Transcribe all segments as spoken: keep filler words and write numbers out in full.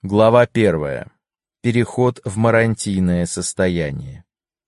Глава первая. Переход в марантийное состояние.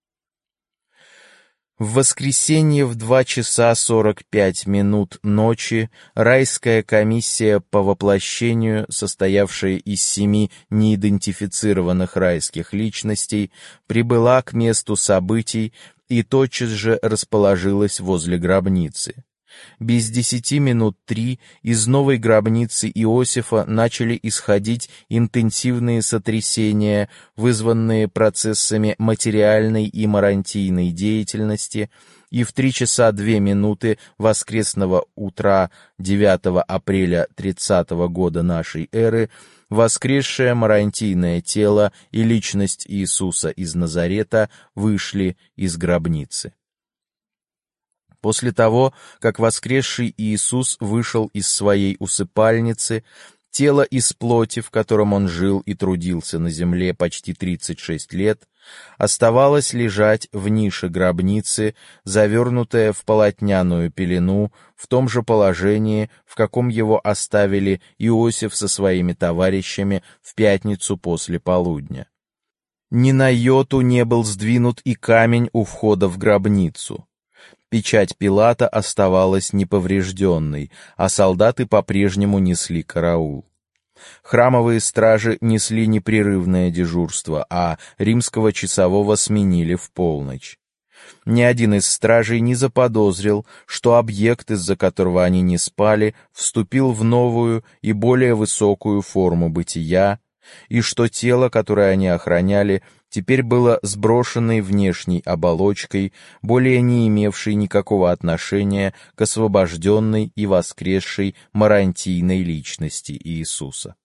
В воскресенье в два часа сорок пять минут ночи райская комиссия по воплощению, состоявшая из семи неидентифицированных райских личностей, прибыла к месту событий и тотчас же расположилась возле гробницы. Без десяти минут три из новой гробницы Иосифа начали исходить интенсивные сотрясения, вызванные процессами материальной и марантийной деятельности, и в три часа две минуты воскресного утра девятого апреля тридцатого года нашей эры воскресшее марантийное тело и личность Иисуса из Назарета вышли из гробницы. После того, как воскресший Иисус вышел из своей усыпальницы, тело из плоти, в котором он жил и трудился на земле почти тридцать шесть лет, оставалось лежать в нише гробницы, завернутое в полотняную пелену, в том же положении, в каком его оставили Иосиф со своими товарищами в пятницу после полудня. Ни на йоту не был сдвинут и камень у входа в гробницу. Печать Пилата оставалась неповрежденной, а солдаты по-прежнему несли караул. Храмовые стражи несли непрерывное дежурство, а римского часового сменили в полночь. Ни один из стражей не заподозрил, что объект, из-за которого они не спали, вступил в новую и более высокую форму бытия, и что тело, которое они охраняли, теперь было сброшенной внешней оболочкой, более не имевшей никакого отношения к освобожденной и воскресшей марантийной личности Иисуса.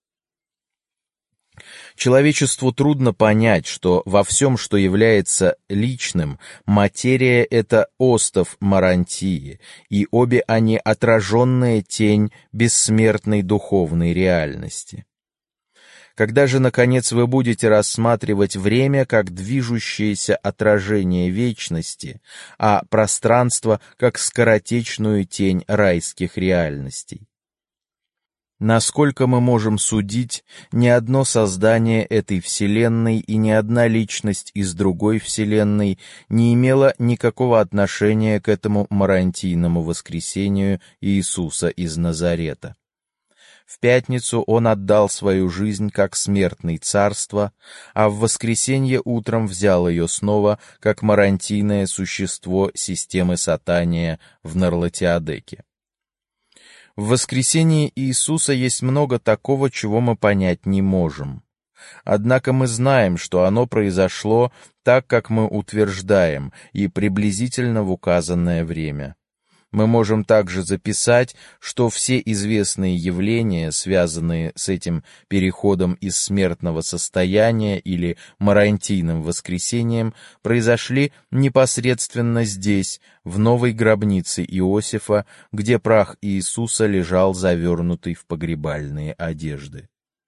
Человечеству трудно понять, что во всем, что является личным, материя — это остов марантии, и обе они отраженная тень бессмертной духовной реальности. Когда же, наконец, вы будете рассматривать время как движущееся отражение вечности, а пространство как скоротечную тень райских реальностей? Насколько мы можем судить, ни одно создание этой вселенной и ни одна личность из другой вселенной не имела никакого отношения к этому марантийному воскресению Иисуса из Назарета. В пятницу он отдал свою жизнь как смертный царство, а в воскресенье утром взял ее снова как марантийное существо системы Сатания в Нарлатиодеке. В воскресении Иисуса есть много такого, чего мы понять не можем. Однако мы знаем, что оно произошло так, как мы утверждаем, и приблизительно в указанное время. Мы можем также записать, что все известные явления, связанные с этим переходом из смертного состояния или марантийным воскресением, произошли непосредственно здесь, в новой гробнице Иосифа, где прах Иисуса лежал завернутый в погребальные одежды.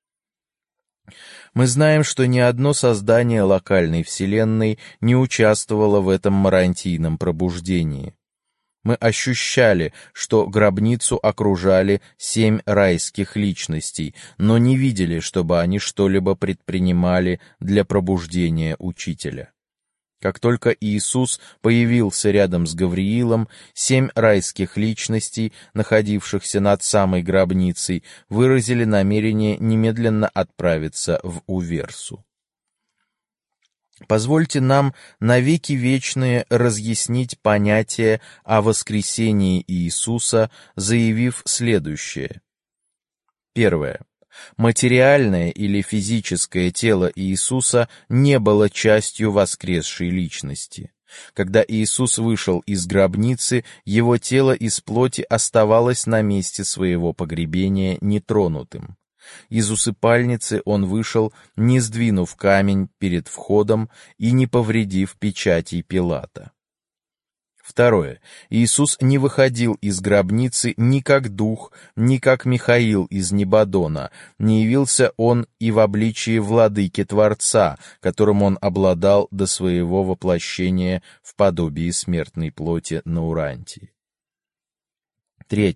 Мы знаем, что ни одно создание локальной вселенной не участвовало в этом марантийном пробуждении. Мы ощущали, что гробницу окружали семь райских личностей, но не видели, чтобы они что-либо предпринимали для пробуждения Учителя. Как только Иисус появился рядом с Гавриилом, семь райских личностей, находившихся над самой гробницей, выразили намерение немедленно отправиться в Уверсу. Позвольте нам навеки вечные разъяснить понятие о воскресении Иисуса, заявив следующее. Первое. Материальное или физическое тело Иисуса не было частью воскресшей личности. Когда Иисус вышел из гробницы, его тело из плоти оставалось на месте своего погребения нетронутым. Из усыпальницы он вышел, не сдвинув камень перед входом и не повредив печатей Пилата. Второе. Иисус не выходил из гробницы ни как дух, ни как Михаил из Небадона, не явился он и в обличии владыки Творца, которым он обладал до своего воплощения в подобии смертной плоти на Урантии. Третье.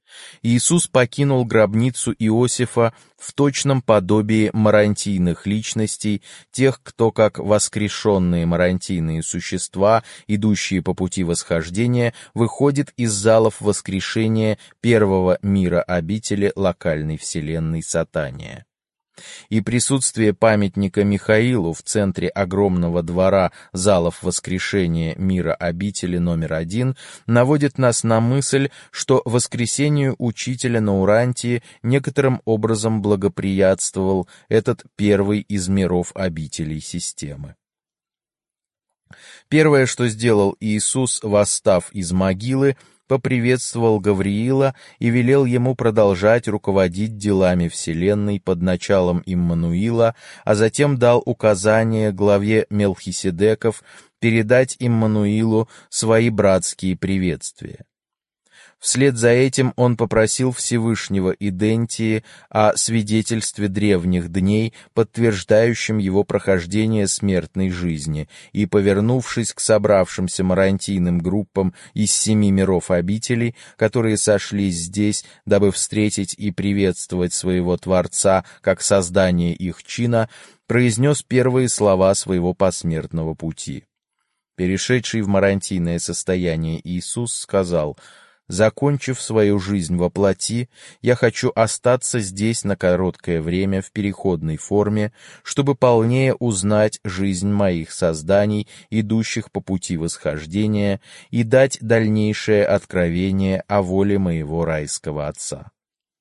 Иисус покинул гробницу Иосифа в точном подобии марантийных личностей, тех, кто как воскрешенные марантийные существа, идущие по пути восхождения, выходит из залов воскрешения первого мира обители локальной вселенной Сатания. И присутствие памятника Михаилу в центре огромного двора залов воскрешения мира обители номер один наводит нас на мысль, что воскресению учителя на Урантии некоторым образом благоприятствовал этот первый из миров обителей системы. Первое, что сделал Иисус, восстав из могилы, поприветствовал Гавриила и велел ему продолжать руководить делами Вселенной под началом Иммануила, а затем дал указание главе Мелхиседеков передать Иммануилу свои братские приветствия. Вслед за этим он попросил Всевышнего Идентии о свидетельстве древних дней, подтверждающем его прохождение смертной жизни, и, повернувшись к собравшимся марантийным группам из семи миров обителей, которые сошлись здесь, дабы встретить и приветствовать своего Творца как создание их чина, произнес первые слова своего посмертного пути. Перешедший в марантийное состояние Иисус сказал: «Закончив свою жизнь во плоти, я хочу остаться здесь на короткое время в переходной форме, чтобы полнее узнать жизнь моих созданий, идущих по пути восхождения, и дать дальнейшее откровение о воле моего райского Отца».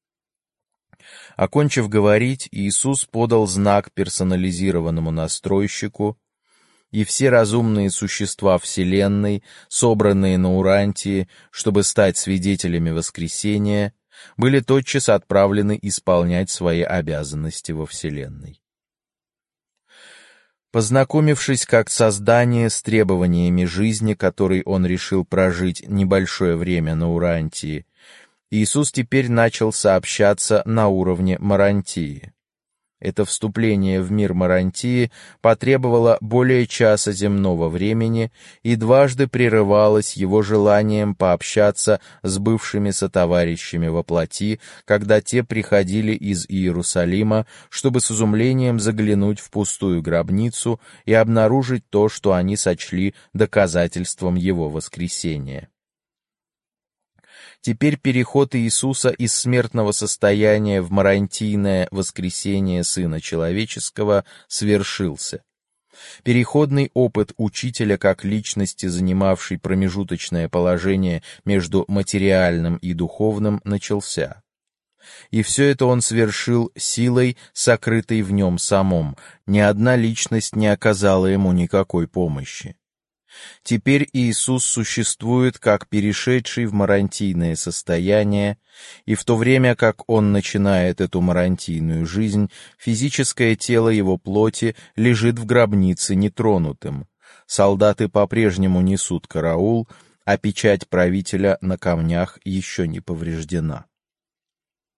Окончив говорить, Иисус подал знак персонализированному настройщику, и все разумные существа Вселенной, собранные на Урантии, чтобы стать свидетелями воскресения, были тотчас отправлены исполнять свои обязанности во Вселенной. Познакомившись как создание с требованиями жизни, которой он решил прожить небольшое время на Урантии, Иисус теперь начал сообщаться на уровне Марантии. Это вступление в мир Марантии потребовало более часа земного времени и дважды прерывалось его желанием пообщаться с бывшими сотоварищами во плоти, когда те приходили из Иерусалима, чтобы с изумлением заглянуть в пустую гробницу и обнаружить то, что они сочли доказательством его воскресения. Теперь переход Иисуса из смертного состояния в марантийное воскресение Сына Человеческого свершился. Переходный опыт учителя как личности, занимавшей промежуточное положение между материальным и духовным, начался. И все это он совершил силой, сокрытой в нем самом. Ни одна личность не оказала ему никакой помощи. Теперь Иисус существует как перешедший в марантийное состояние, и в то время как Он начинает эту марантийную жизнь, физическое тело Его плоти лежит в гробнице нетронутым. Солдаты по-прежнему несут караул, а печать правителя на камнях еще не повреждена.